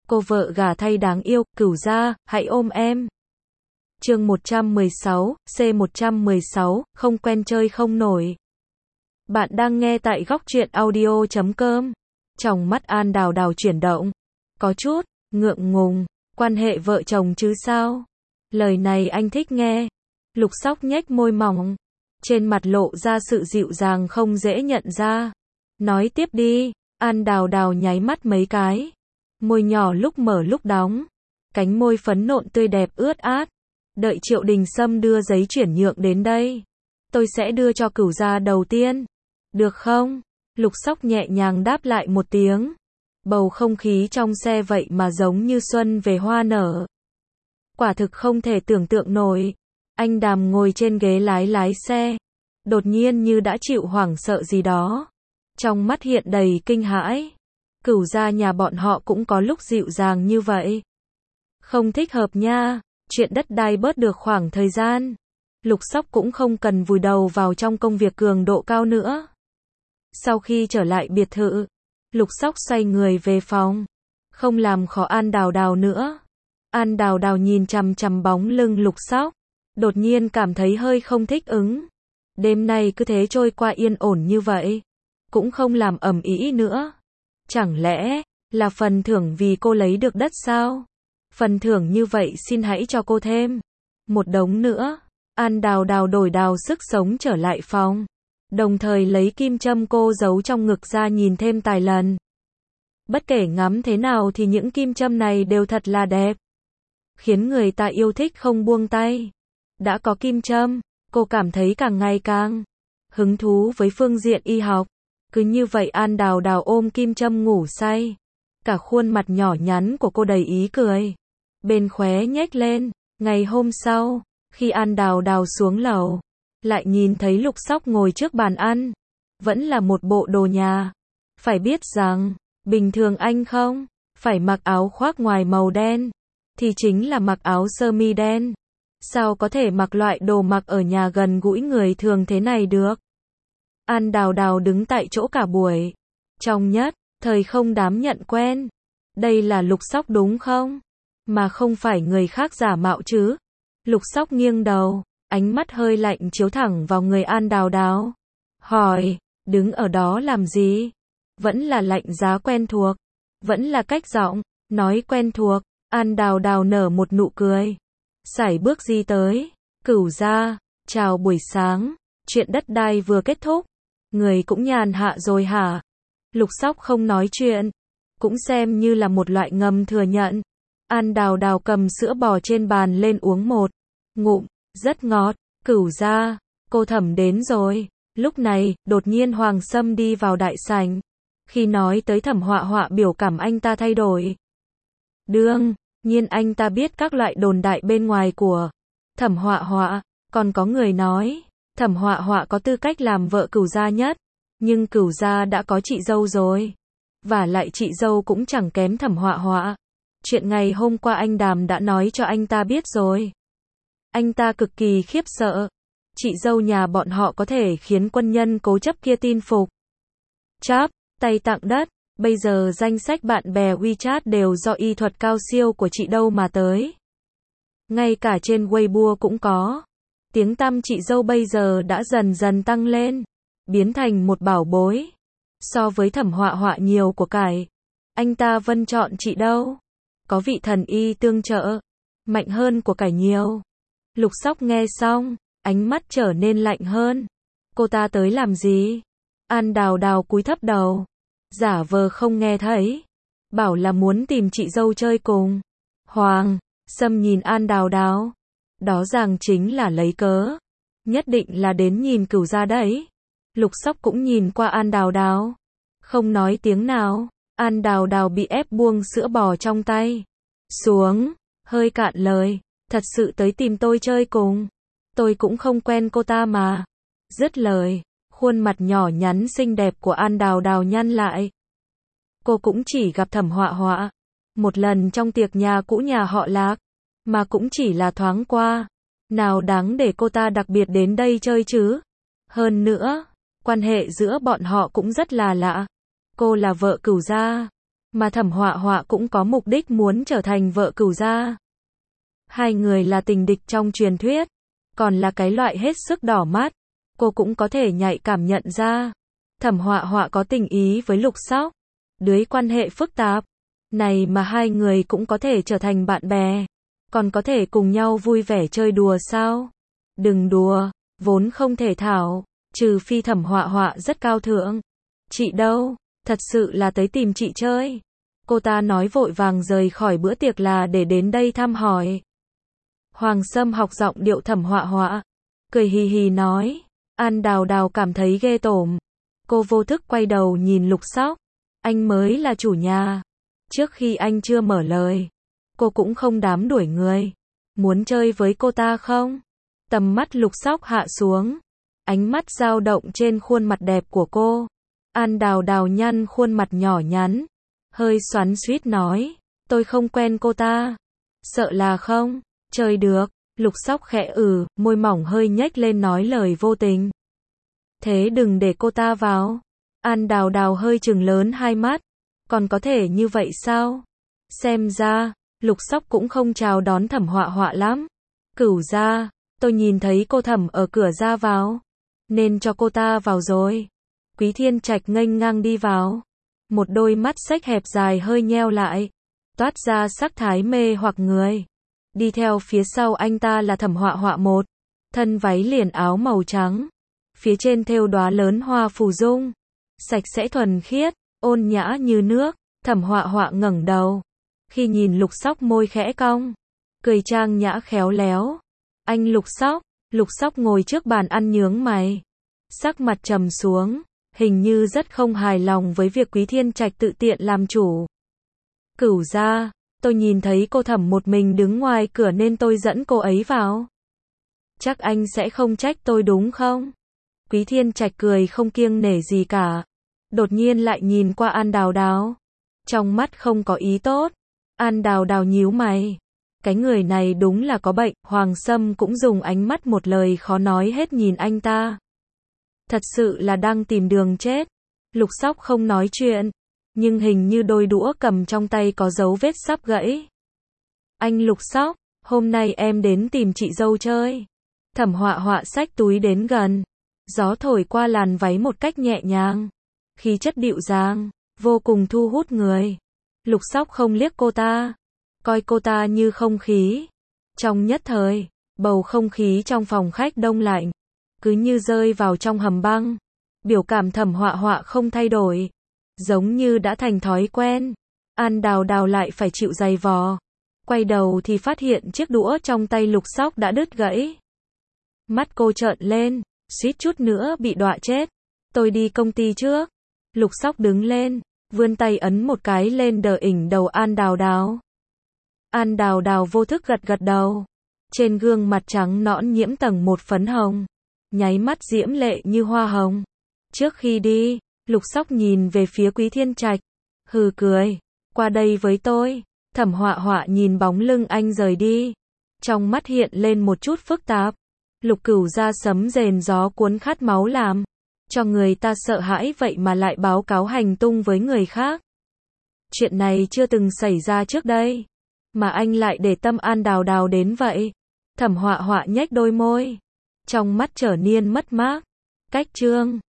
Cô vợ gả thay đáng yêu, Cửu gia, hãy ôm em. Chương 116, C116, không quen chơi không nổi. Bạn đang nghe tại góc truyện audio.com. Trong mắt An Đào Đào chuyển động. Có chút ngượng ngùng, quan hệ vợ chồng chứ sao? Lời này anh thích nghe. Lục Sóc nhếch môi mỏng, trên mặt lộ ra sự dịu dàng không dễ nhận ra. Nói tiếp đi. An Đào Đào nháy mắt mấy cái. Môi nhỏ lúc mở lúc đóng. Cánh môi phấn nộn tươi đẹp ướt át. Đợi Triệu Đình Sâm đưa giấy chuyển nhượng đến đây. Tôi sẽ đưa cho Cửu gia đầu tiên. Được không? Lục Sóc nhẹ nhàng đáp lại một tiếng. Bầu không khí trong xe vậy mà giống như xuân về hoa nở. Quả thực không thể tưởng tượng nổi. Anh Đàm ngồi trên ghế lái xe. Đột nhiên như đã chịu hoảng sợ gì đó. Trong mắt hiện đầy kinh hãi. Cửu gia nhà bọn họ cũng có lúc dịu dàng như vậy. Không thích hợp nha. Chuyện đất đai bớt được khoảng thời gian. Lục Sóc cũng không cần vùi đầu vào trong công việc cường độ cao nữa. Sau khi trở lại biệt thự, Lục Sóc xoay người về phòng. Không làm khó An Đào Đào nữa. An Đào Đào nhìn chằm chằm bóng lưng Lục Sóc. Đột nhiên cảm thấy hơi không thích ứng. Đêm nay cứ thế trôi qua yên ổn như vậy. Cũng không làm ầm ĩ nữa. Chẳng lẽ là phần thưởng vì cô lấy được đất sao? Phần thưởng như vậy xin hãy cho cô thêm một đống nữa. An Đào Đào đổi đào sức sống trở lại phòng. Đồng thời lấy kim châm cô giấu trong ngực ra nhìn thêm vài lần. Bất kể ngắm thế nào thì những kim châm này đều thật là đẹp. Khiến người ta yêu thích không buông tay. Đã có kim châm, cô cảm thấy càng ngày càng hứng thú với phương diện y học. Cứ như vậy An Đào Đào ôm kim châm ngủ say. Cả khuôn mặt nhỏ nhắn của cô đầy ý cười. Bên khóe nhếch lên. Ngày hôm sau, khi An Đào Đào xuống lầu, lại nhìn thấy Lục Sóc ngồi trước bàn ăn. Vẫn là một bộ đồ nhà. Phải biết rằng, bình thường anh không phải mặc áo khoác ngoài màu đen, thì chính là mặc áo sơ mi đen. Sao có thể mặc loại đồ mặc ở nhà gần gũi người thường thế này được? An Đào Đào đứng tại chỗ cả buổi. Trong nhất thời không dám nhận quen. Đây là Lục Sóc đúng không? Mà không phải người khác giả mạo chứ? Lục Sóc nghiêng đầu, ánh mắt hơi lạnh chiếu thẳng vào người An Đào Đào. Hỏi, đứng ở đó làm gì? Vẫn là lạnh giá quen thuộc. Vẫn là cách giọng nói quen thuộc. An Đào Đào nở một nụ cười. Sải bước đi tới. Cửu gia, chào buổi sáng. Chuyện đất đai vừa kết thúc. Người cũng nhàn hạ rồi hả? Lục Sóc không nói chuyện. Cũng xem như là một loại ngầm thừa nhận. An Đào Đào cầm sữa bò trên bàn lên uống một ngụm. Rất ngọt. Cửu gia, cô Thẩm đến rồi. Lúc này, đột nhiên Hoàng Sâm đi vào đại sảnh. Khi nói tới Thẩm Họa Họa biểu cảm anh ta thay đổi. Đương nhiên anh ta biết các loại đồn đại bên ngoài của Thẩm Họa Họa. Còn có người nói Thẩm Họa Họa có tư cách làm vợ Cửu gia nhất. Nhưng Cửu gia đã có chị dâu rồi. Và lại chị dâu cũng chẳng kém Thẩm Họa Họa. Chuyện ngày hôm qua anh Đàm đã nói cho anh ta biết rồi. Anh ta cực kỳ khiếp sợ. Chị dâu nhà bọn họ có thể khiến quân nhân cố chấp kia tin phục. Cháp tay tặng đất. Bây giờ danh sách bạn bè WeChat đều do y thuật cao siêu của chị đâu mà tới. Ngay cả trên Weibo cũng có. Tiếng tăm chị dâu bây giờ đã dần dần tăng lên. Biến thành một bảo bối. So với Thẩm Họa Họa nhiều của cải. Anh ta vân chọn chị đâu. Có vị thần y tương trợ. Mạnh hơn của cải nhiều. Lục Sóc nghe xong. Ánh mắt trở nên lạnh hơn. Cô ta tới làm gì? An Đào Đào cúi thấp đầu. Giả vờ không nghe thấy. Bảo là muốn tìm chị dâu chơi cùng. Hoàng Sâm nhìn An Đào Đào. Đó ràng chính là lấy cớ. Nhất định là đến nhìn Cửu gia đấy. Lục Sóc cũng nhìn qua An Đào Đào. Không nói tiếng nào. An Đào Đào bị ép buông sữa bò trong tay xuống. Hơi cạn lời. Thật sự tới tìm tôi chơi cùng. Tôi cũng không quen cô ta mà. Dứt lời. Khuôn mặt nhỏ nhắn xinh đẹp của An Đào Đào nhăn lại. Cô cũng chỉ gặp Thẩm Họa Họa một lần trong tiệc nhà cũ nhà họ Lạc. Mà cũng chỉ là thoáng qua. Nào đáng để cô ta đặc biệt đến đây chơi chứ. Hơn nữa, quan hệ giữa bọn họ cũng rất là lạ. Cô là vợ Cửu gia. mà Thẩm Họa Họa cũng có mục đích muốn trở thành vợ Cửu gia. Hai người là tình địch trong truyền thuyết, còn là cái loại hết sức đỏ mắt, cô cũng có thể nhạy cảm nhận ra. Thẩm Họa Họa có tình ý với Lục Sóc, đới quan hệ phức tạp này mà hai người cũng có thể trở thành bạn bè, còn có thể cùng nhau vui vẻ chơi đùa sao? Đừng đùa, vốn không thể thảo, trừ phi Thẩm Họa Họa rất cao thượng. Chị đâu, thật sự là tới tìm chị chơi. Cô ta nói vội vàng rời khỏi bữa tiệc là để đến đây thăm hỏi. Hoàng Sâm học giọng điệu Thẩm Họa Họa, cười hì hì nói. An Đào Đào cảm thấy ghê tởm. Cô vô thức quay đầu nhìn Lục Sóc. Anh mới là chủ nhà. Trước khi anh chưa mở lời, cô cũng không đám đuổi người. Muốn chơi với cô ta không? Tầm mắt Lục Sóc hạ xuống, ánh mắt dao động trên khuôn mặt đẹp của cô. An Đào Đào nhăn khuôn mặt nhỏ nhắn, hơi xoắn xuýt nói, tôi không quen cô ta. Sợ là không chơi được. Lục Sóc khẽ môi mỏng hơi nhếch lên nói lời vô tình. Thế đừng để cô ta vào. An Đào Đào hơi trừng lớn hai mắt. Còn có thể như vậy sao? Xem ra, Lục Sóc cũng không chào đón Thẩm Họa Họa lắm. Cửu gia, tôi nhìn thấy cô Thẩm ở cửa ra vào, nên cho cô ta vào rồi. Quý Thiên Trạch nghênh ngang đi vào. Một đôi mắt xếch hẹp dài hơi nheo lại, toát ra sắc thái mê hoặc người. Đi theo phía sau anh ta là Thẩm Họa Họa một, thân váy liền áo màu trắng, phía trên thêu đóa lớn hoa phù dung, sạch sẽ thuần khiết, ôn nhã như nước. Thẩm Họa Họa ngẩng đầu, khi nhìn Lục Sóc môi khẽ cong, cười trang nhã khéo léo. Anh Lục Sóc. Lục Sóc ngồi trước bàn ăn nhướng mày, sắc mặt trầm xuống, hình như rất không hài lòng với việc Quý Thiên Trạch tự tiện làm chủ. Cửu gia, tôi nhìn thấy cô Thẩm một mình đứng ngoài cửa nên tôi dẫn cô ấy vào. Chắc anh sẽ không trách tôi đúng không? Quý Thiên Trạch cười không kiêng nể gì cả, đột nhiên lại nhìn qua An Đào Đào, trong mắt không có ý tốt. An Đào Đào nhíu mày, cái người này đúng là có bệnh. Hoàng Sâm cũng dùng ánh mắt một lời khó nói hết nhìn anh ta, thật sự là đang tìm đường chết. Lục Sóc không nói chuyện, nhưng hình như đôi đũa cầm trong tay có dấu vết sắp gãy. Anh Lục Sóc, hôm nay em đến tìm chị dâu chơi. Thẩm Họa Họa xách túi đến gần, gió thổi qua làn váy một cách nhẹ nhàng, khí chất dịu dàng, vô cùng thu hút người. Lục Sóc không liếc cô ta, coi cô ta như không khí. Trong nhất thời, bầu không khí trong phòng khách đông lạnh, cứ như rơi vào trong hầm băng. Biểu cảm Thẩm Họa Họa không thay đổi, giống như đã thành thói quen. An Đào Đào lại phải chịu giày vò, quay đầu thì phát hiện chiếc đũa trong tay Lục Sóc đã đứt gãy. Mắt cô trợn lên, suýt chút nữa bị đọa chết. Tôi đi công ty trước. Lục Sóc đứng lên, vươn tay ấn một cái lên đỉnh đầu An Đào Đào. An Đào Đào vô thức gật gật đầu. Trên gương mặt trắng nõn nhiễm tầng một phấn hồng, nháy mắt diễm lệ như hoa hồng. Trước khi đi, Lục Sóc nhìn về phía Quý Thiên Trạch, hừ cười, qua đây với tôi. Thẩm Họa Họa nhìn bóng lưng anh rời đi, trong mắt hiện lên một chút phức tạp. Lục Cửu gia sấm rền gió cuốn khát máu làm cho người ta sợ hãi, vậy mà lại báo cáo hành tung với người khác. Chuyện này chưa từng xảy ra trước đây, mà anh lại để tâm An Đào Đào đến vậy. Thẩm Họa Họa nhếch đôi môi, trong mắt trở nên mất mát. Cách chương